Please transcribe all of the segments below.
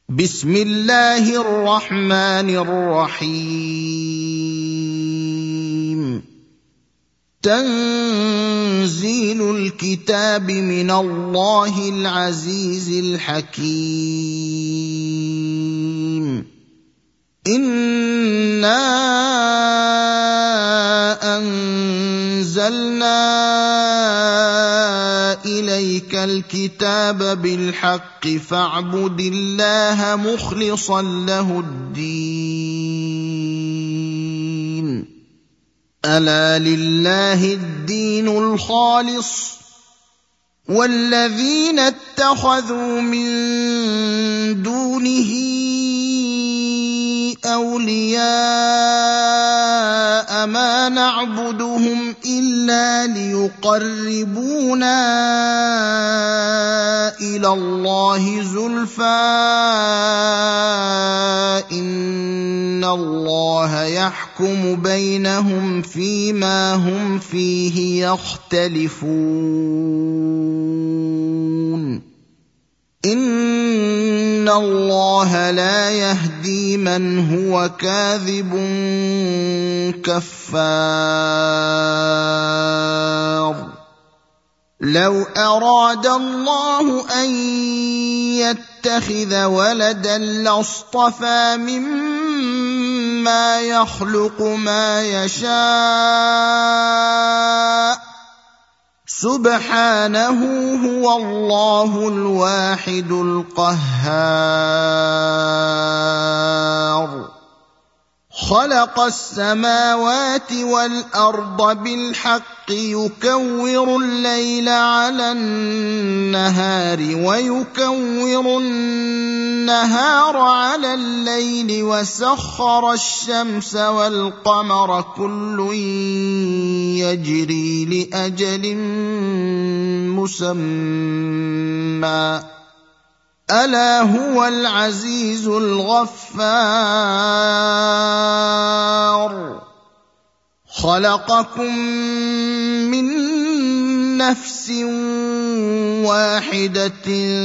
بسم الله الرحمن الرحيم. تنزيل الكتاب من الله العزيز الحكيم. إنا أنزلنا إليك الكتاب بالحق فاعبد الله مخلصا له الدين. ألا لله الدين الخالص والذين اتخذوا من دونه أولياء ما نعبدهم إلا ليقربونا إلى الله زلفى إن الله يحكم بينهم فيما هم فيه يختلفون. إن الله لا يهدي من هو كاذب كفار. لو أراد الله أن يتخذ ولدا لاصطفى مما يخلق ما يشاء سبحانه هو الله الواحد القهار. خلق السماوات والأرض بالحق يكور الليل على النهار ويكور النهار على الليل وسخر الشمس والقمر كل يجري لأجل مسمى ألا هو العزيز الغفار. خلقكم من نفس واحدة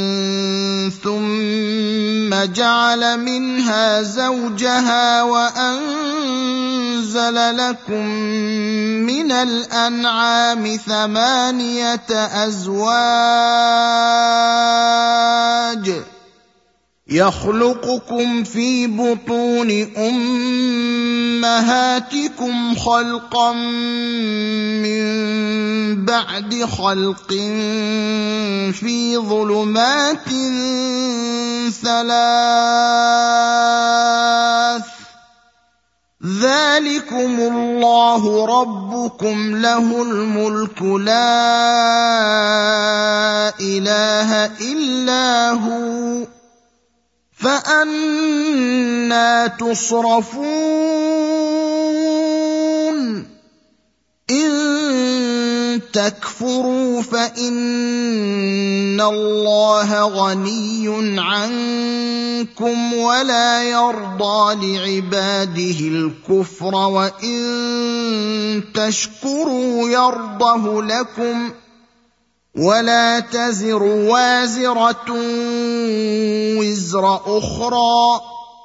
ثم جعل منها زوجها وأنزل لكم من الأنعام 8 أزواج يخلقكم في بطون أمهاتكم خلقا من بعد خلق في ظلمات 3 ذلكم الله ربكم له الملك لا إله إلا هو فأنى تصرفون. إن تكفروا فإن الله غني عنكم ولا يرضى لعباده الكفر وإن تشكروا يرضه لكم ولا تزر وازرة وزر أخرى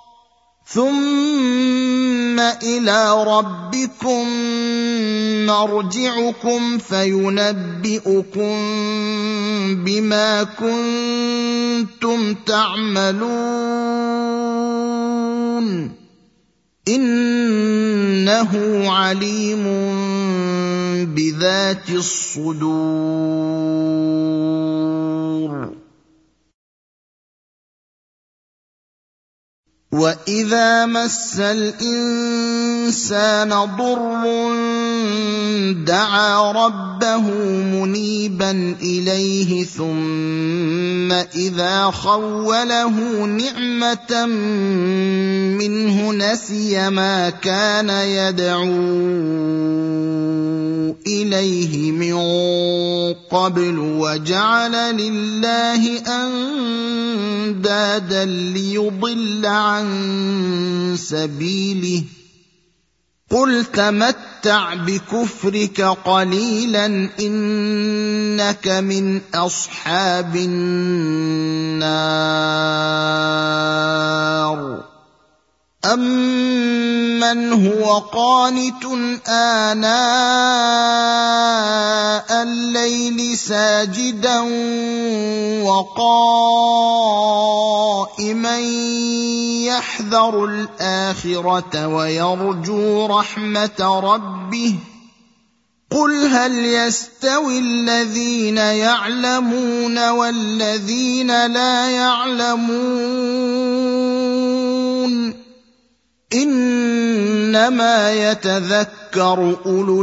ثم إلى ربكم مرجعكم فينبئكم بما كنتم تعملون. إنه عليم بذات الصدور. وإذا مس الإنسان ضر دعا ربه منيبا إليه ثم إذا خوله نعمة منه نسي ما كان يدعو إليه من قبل وجعل لله أندادا ليضل عن سبيله. قل تمتع بكفرك قليلا إنك من أصحاب النار. من هو قانت آناء الليل ساجدا وقائما يحذر الآخرة ويرجو رحمة ربه قل هل يستوي الذين يعلمون والذين لا يعلمون إنما يتذكر أولو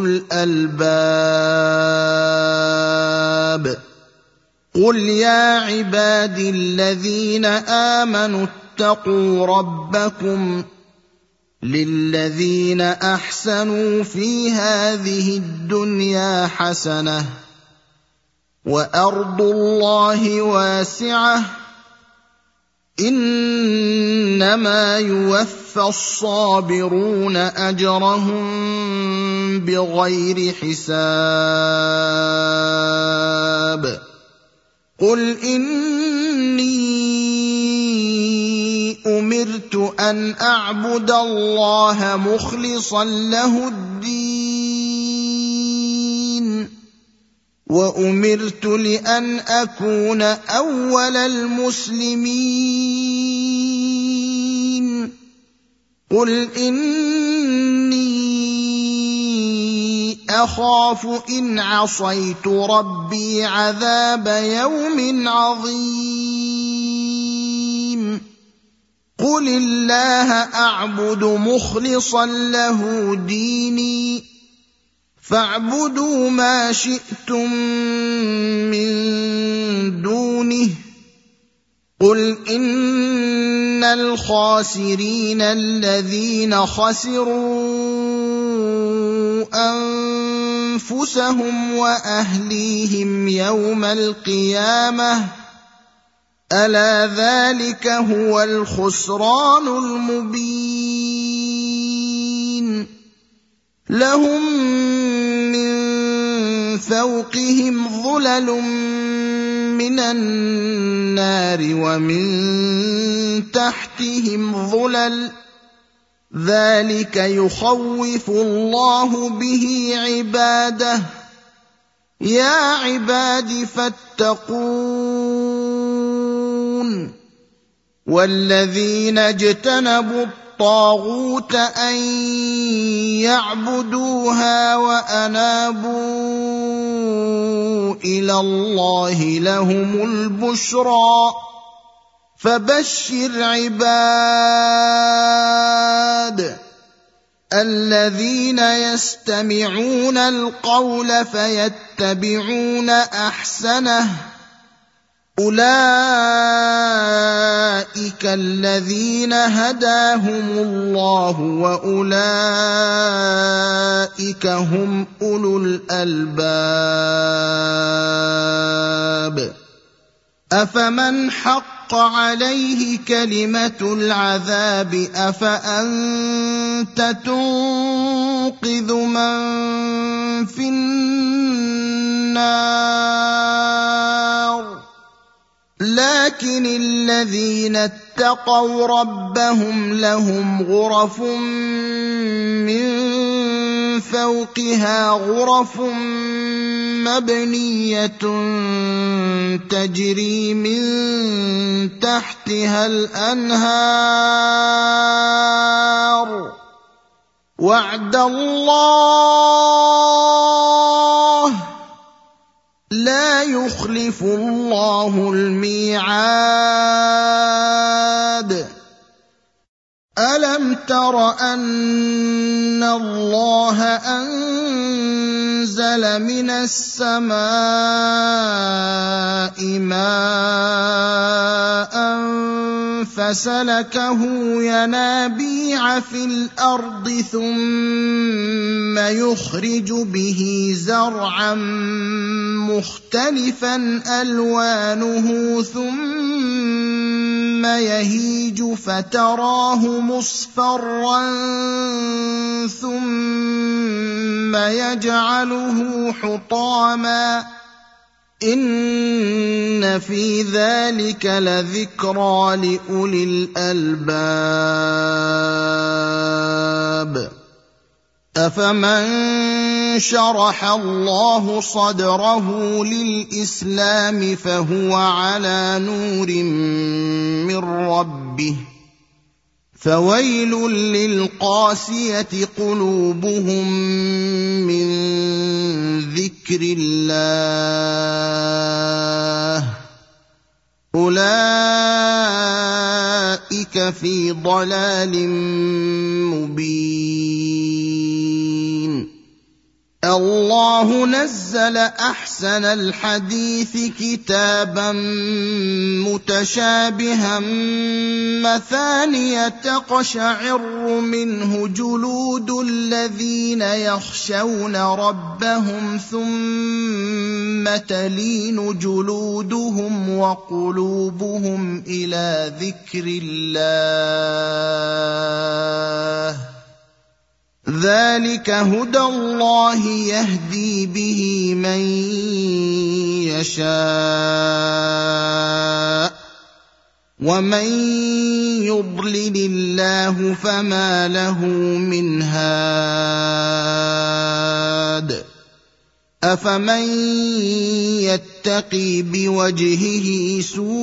الألباب قل يا عبادي الذين آمنوا اتقوا ربكم للذين أحسنوا في هذه الدنيا حسنة وأرض الله واسعة إنما يوفى الصابرون أجرهم بغير حساب قل إني أمرت أن أعبد الله مخلصا له الدين وأمرت لأن أكون أول المسلمين قل إني أخاف إن عصيت ربي عذاب يوم عظيم قل الله أعبد مخلصا له ديني فاعبدوا ما شئتم من دونه قل إن الخاسرين الذين خسروا أنفسهم وأهليهم يوم القيامة ألا ذلك هو الخسران المبين لهم من فوقهم ظلل من النار ومن تحتهم ظلل ذلك يخوف الله به عباده يا عباد فاتقون والذين اجتنبوا الطاغوت أن يعبدوها وأنابوا إلى الله لهم البشرى فبشر عباد الذين يستمعون القول فيتبعون أحسنه أولئك الذين هداهم الله وأولئك هم أولو الألباب أفمن حق عليه كلمة العذاب أفأنت تنقذ من في النار لكن الذين اتقوا ربهم لهم غرف من فوقها غرف مبنية تجري من تحتها الأنهار وعد الله لا يخلف الله الميعاد ألم تر أن الله أنزل من السماء ماء فسلكه ينابيع في الأرض ثم يخرج به زرعا مختلفا ألوانه ثم يهيج فتراه مصفرا ثم يجعله حطاما إن في ذلك لذكرى لأولي الألباب الكتاب أفمن شرح الله صدره للإسلام فهو على نور من ربه فويل للقاسية قلوبهم من ذكر الله أولئك في ضلال مبين الله نزل أحسن الحديث كتابا متشابها مثانية تقشعر منه جلود الذين يخشون ربهم ثم تلين جلودهم وقلوبهم إلى ذكر الله ذلك هدى الله يهدي به من يشاء ومن يضلل الله فما له من هاد أفمن يتقي بوجهه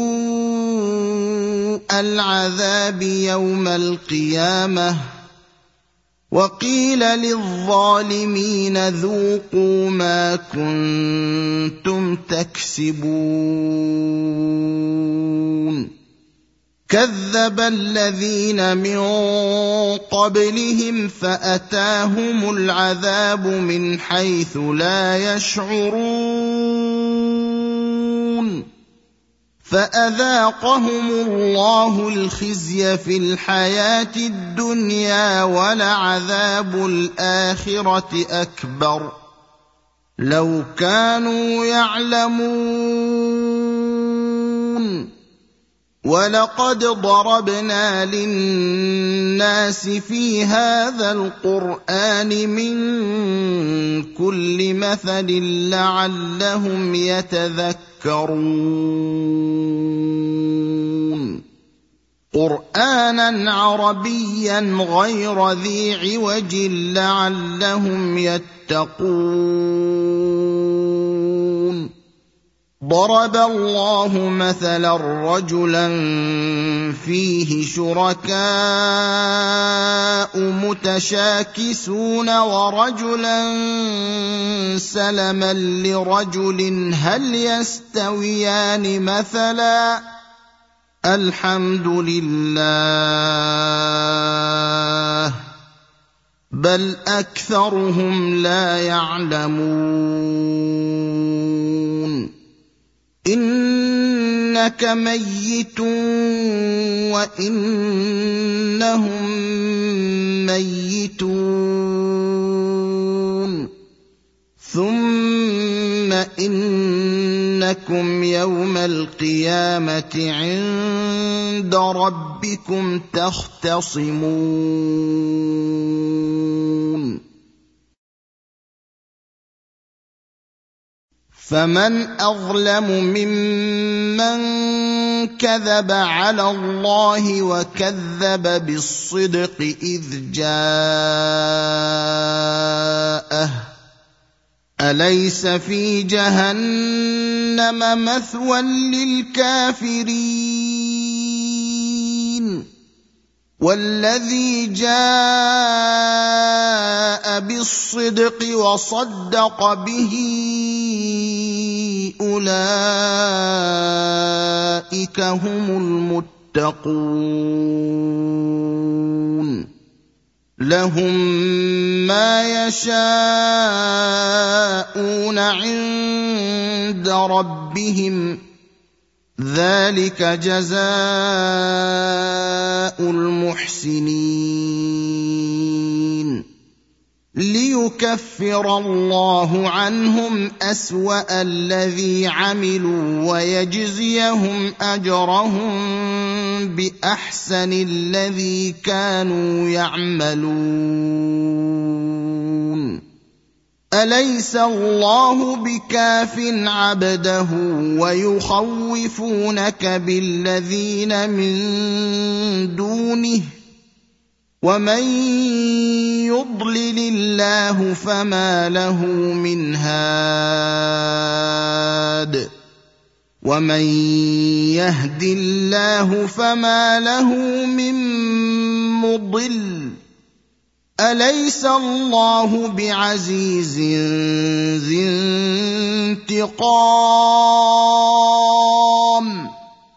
سوء العذاب يوم القيامة وقيل للظالمين ذوقوا ما كنتم تكسبون كذب الذين من قبلهم فأتاهم العذاب من حيث لا يشعرون فأذاقهم الله الخزي في الحياة الدنيا ولعذاب الآخرة أكبر لو كانوا يعلمون ولقد ضربنا للناس في هذا القرآن من كل مثل لعلهم يتذكرون قرآنا عربيا غير ذي عوج لعلهم يتقون ضرب الله مثلا رجلا فيه شركاء متشاكسون ورجلا سلما لرجل هل يستويان مثلا الحمد لله بل أكثرهم لا يعلمون إنك ميت وإنهم ميتون ثم إنكم يوم القيامة عند ربكم تختصمون فمن أظلم ممن كذب على الله وكذب بالصدق إذ جاءه أليس في جهنم مثوى للكافرين والذي جاء بالصدق وصدق به أولئك هم المتقون لهم ما يشاءون عند ربهم ذلك جزاء المحسنين ليكفر الله عنهم أسوأ الذي عملوا ويجزيهم أجرهم بأحسن الذي كانوا يعملون أليس الله بكاف عبده ويخوفونك بالذين من دونه ومن يضلل الله فما له من هاد ومن يهد الله فما له من مضل أليس الله بعزيز ذي انتقام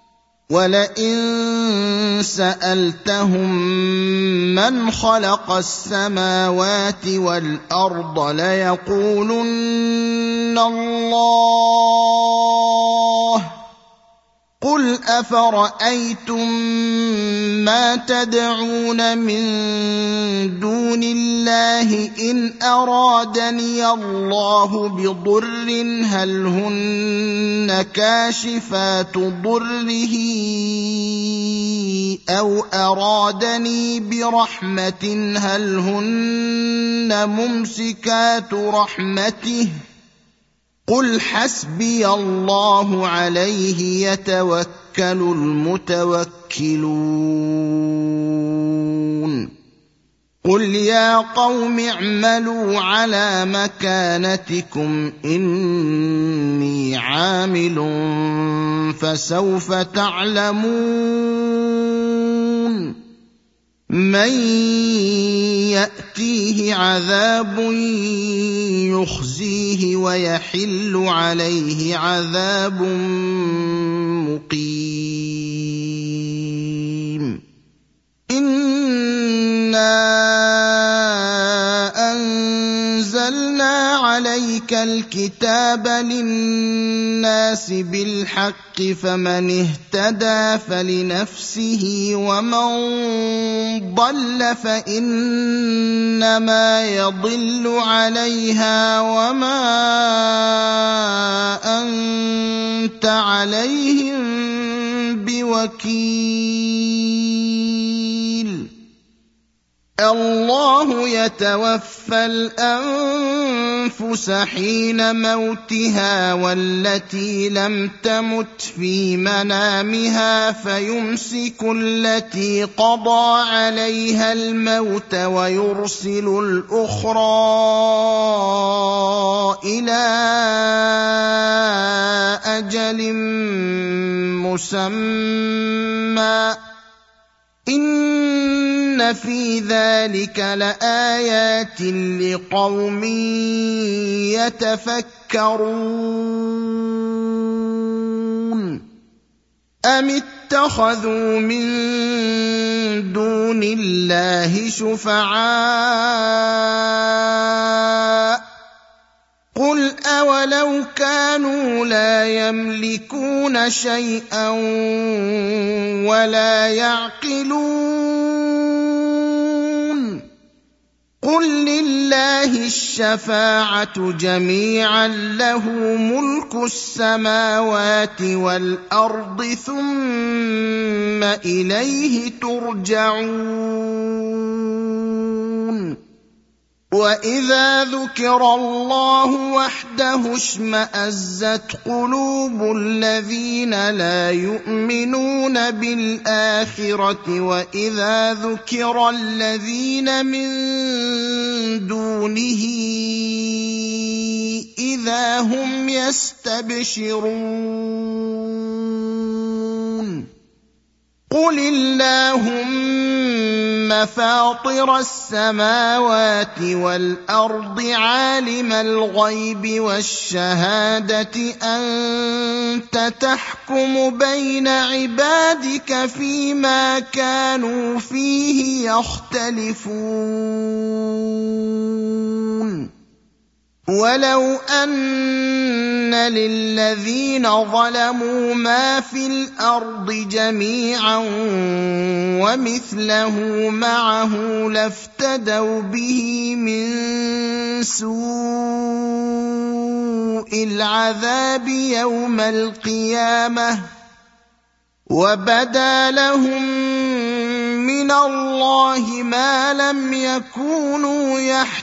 ولئن سألتهم من خلق السماوات والأرض ليقولن الله قل أفرأيتم ما تدعون من دون الله إن أرادني الله بضر هل هن كاشفات ضره أو أرادني برحمة هل هن ممسكات رحمته قل حسبي الله عليه يتوكل المتوكلون قل يا قوم اعملوا على مكانتكم إني عامل فسوف تعلمون من يأتيه عذاب يخزيه ويحل عليه عذاب مقيم إنا أنزلنا عليك الكتاب للناس بالحق فمن اهتدى فلنفسه ومن ضل فإنما يضل عليها وما أنت عليهم بوكيل الله يتوفى الأنفس حين موتها والتي لم تمت في منامها فيمسك التي قضى عليها الموت ويرسل الأخرى إلى أجل مسمى إن في ذلك لآيات لقوم يتفكرون أم اتخذوا من دون الله شفعاء قل أولو كانوا لا يملكون شيئا ولا يعقلون قل لله الشفاعة جميعا له ملك السماوات والأرض ثم إليه ترجعون وإذا ذكر الله وحده اشمأزت قلوب الذين لا يؤمنون بالآخرة وإذا ذكر الذين من دونه إذا هم يستبشرون قل اللهم فاطر السماوات والأرض عالم الغيب والشهادة أنت تحكم بين عبادك فيما كانوا فيه يختلفون ولو أن للذين ظلموا ما في الأرض جميعا ومثله معه لافتدوا به من سوء العذاب يوم القيامة وبدا لهم من الله ما لم يكونوا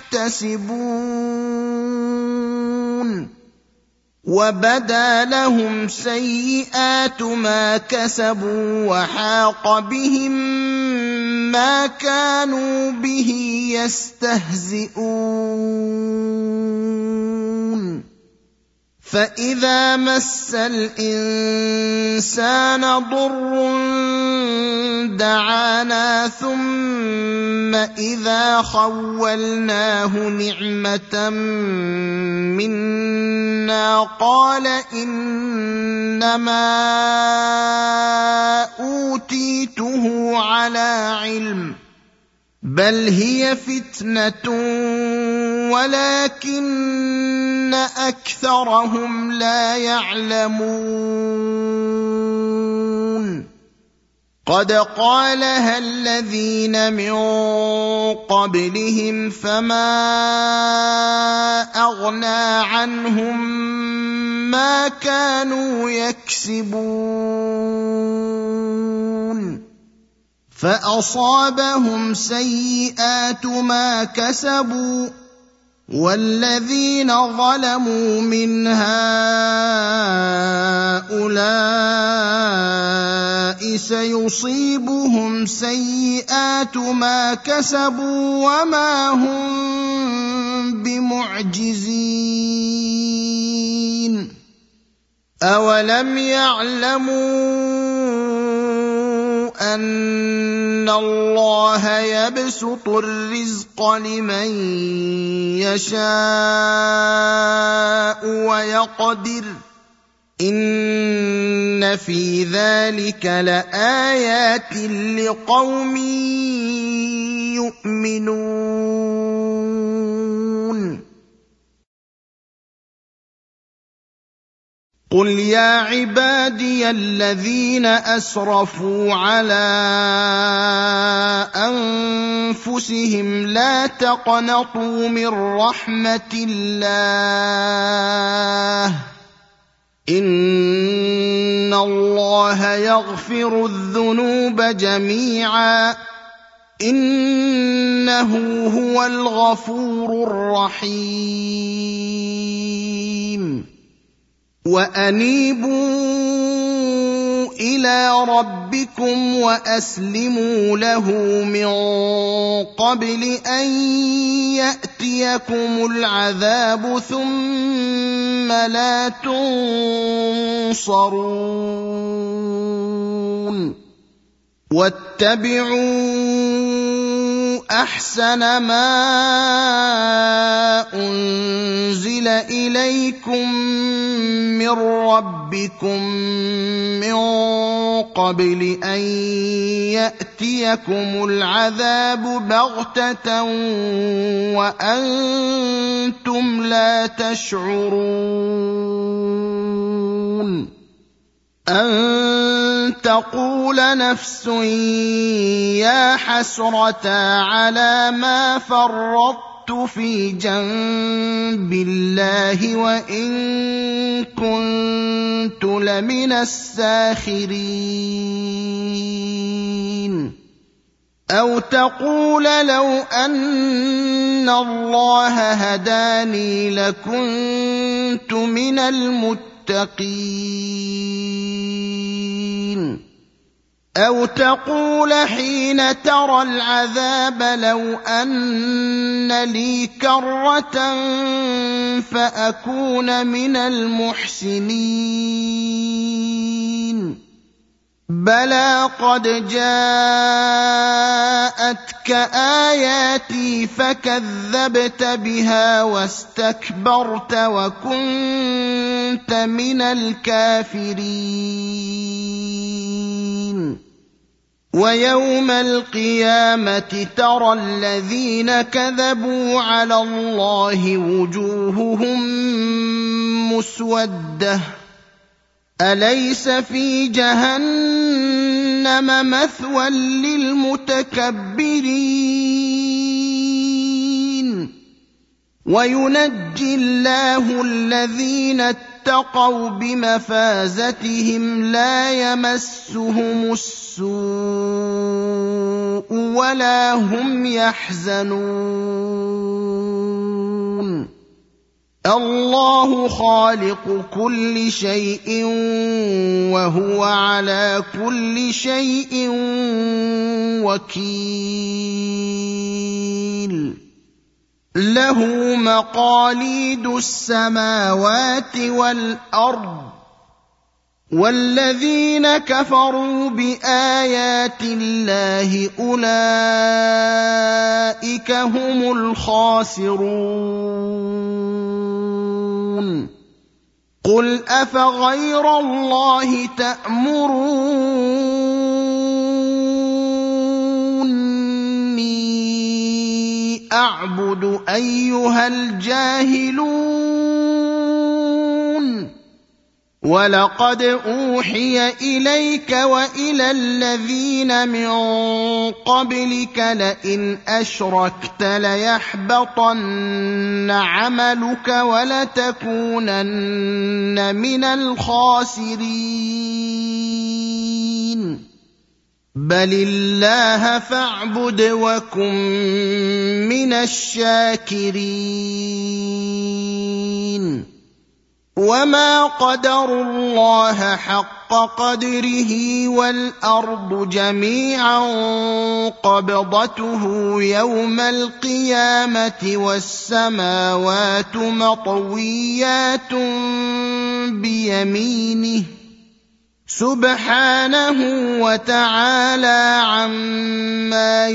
يحتسبون وبدا لهم سيئات ما كسبوا وحاق بهم ما كانوا به يستهزئون فإذا مس الإنسان ضر دعانا ثم إذا خولناه نعمة منا قال إنما أوتيته على علم بل هي فتنة ولكن أكثرهم لا يعلمون قد قالها الذين من قبلهم فما أغنى عنهم ما كانوا يكسبون فأصابهم سيئات ما كسبوا والذين ظلموا من هؤلاء سيصيبهم سيئات ما كسبوا وما هم بمعجزين أولم يعلموا أن الله يبسط الرزق لمن يشاء ويقدر إن في ذلك لآيات لقوم يؤمنون قل يا عبادي الذين أسرفوا على أنفسهم لا تقنطوا من رحمة الله إن الله يغفر الذنوب جميعا إنه هو الغفور الرحيم وأنيبوا إلى ربكم وأسلموا له من قبل أن يأتيكم العذاب ثم لا تنصرون واتبعوا أحسن ما أنزل إليكم من ربكم من قبل أن يأتيكم العذاب بغتة وأنتم لا تشعرون أن تقول نفس يا حسرة على ما فرطت في جنب الله وإن كنت لمن الساخرين أو تقول لو أن الله هداني لكنت من المتقين أو تقول حين ترى العذاب لو أن لي كرة فأكون من المحسنين بلى قد جاءتك آياتي فكذبت بها واستكبرت وكنت من الكافرين ويوم القيامة ترى الذين كذبوا على الله وجوههم مسودة أليس في جهنم مثوى للمتكبرين وينجي الله الذين اتقوا بمفازتهم لا يمسهم السوء ولا هم يحزنون الله خالق كل شيء وهو على كل شيء وكيل له مقاليد السماوات والأرض والذين كفروا بآيات الله أولئك هم الخاسرون قل أفغير الله تأمروني أعبد أيها الجاهلون ولقد أوحي إليك وإلى الذين من قبلك لئن أشركت ليحبطن عملك ولتكونن من الخاسرين بل الله فاعبد وكن من الشاكرين وما قدروا الله حق قدره والأرض جميعا قبضته يوم القيامة والسماوات مطويات بيمينه سبحانه وتعالى عما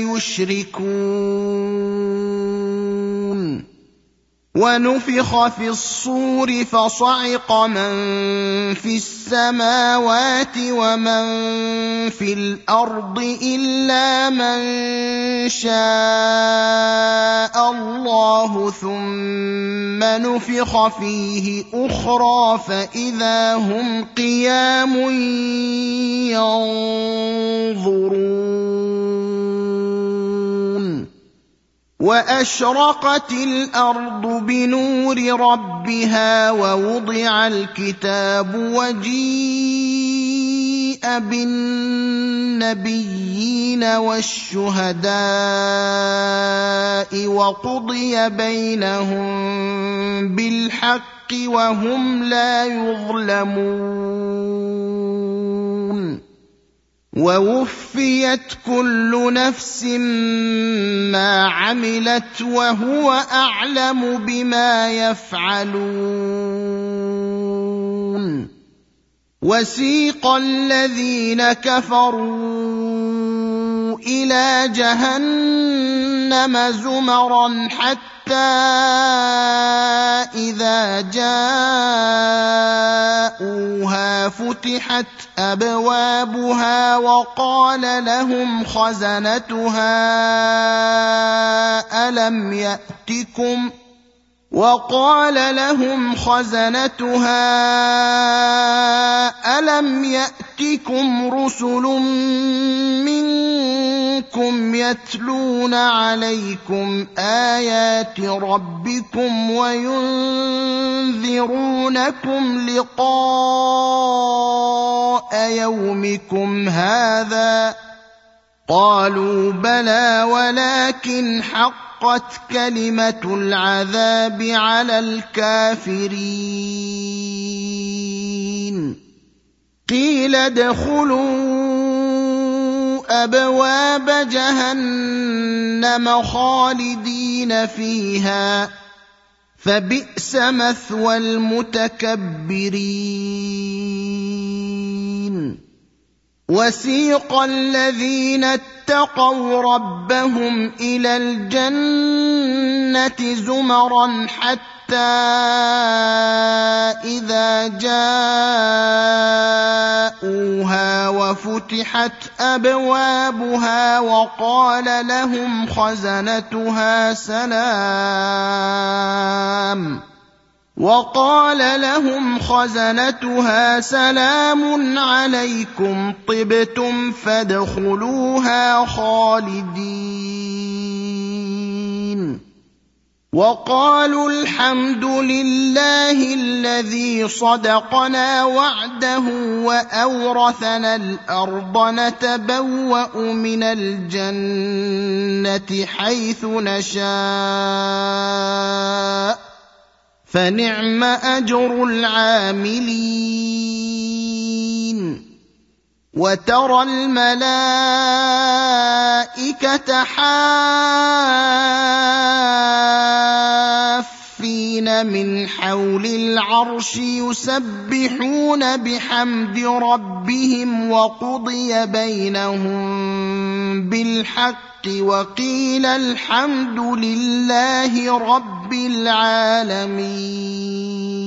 يشركون ونفخ في الصور فصعق من في السماوات ومن في الأرض إلا من شاء الله ثم نفخ فيه أخرى فإذا هم قيام ينظرون وأشرقت الأرض بنور ربها ووضع الكتاب وجيء بالنبيين والشهداء وقضي بينهم بالحق وهم لا يظلمون ووفيت كل نفس ما عملت وهو أعلم بما يفعلون وسيق الذين كفروا إلى جهنم زمرا حتى إذا جاءوها فتحت أبوابها وقال لهم خزنتها ألم يأتكم رسل منكم يتلون عليكم آيات ربكم وينذرونكم لقاء يومكم هذا قالوا بلى ولكن حقت كلمة العذاب على الكافرين قيل ادخلوا أبواب جهنم خالدين فيها فبئس مثوى المتكبرين وسيق الذين اتقوا ربهم إلى الجنة زمرا حتى إذا جاءوها وفتحت أبوابها وقال لهم خزنتها سلام عليكم طبتم فادخلوها خالدين وقالوا الحمد لله الذي صدقنا وعده وأورثنا الأرض نتبوأ من الجنة حيث نشاء فنعم اجر العاملين. وترى الملائكه حافين من حول العرش يسبحون بحمد ربهم وقضي بينهم بالحق وقيل الحمد لله رب العالمين.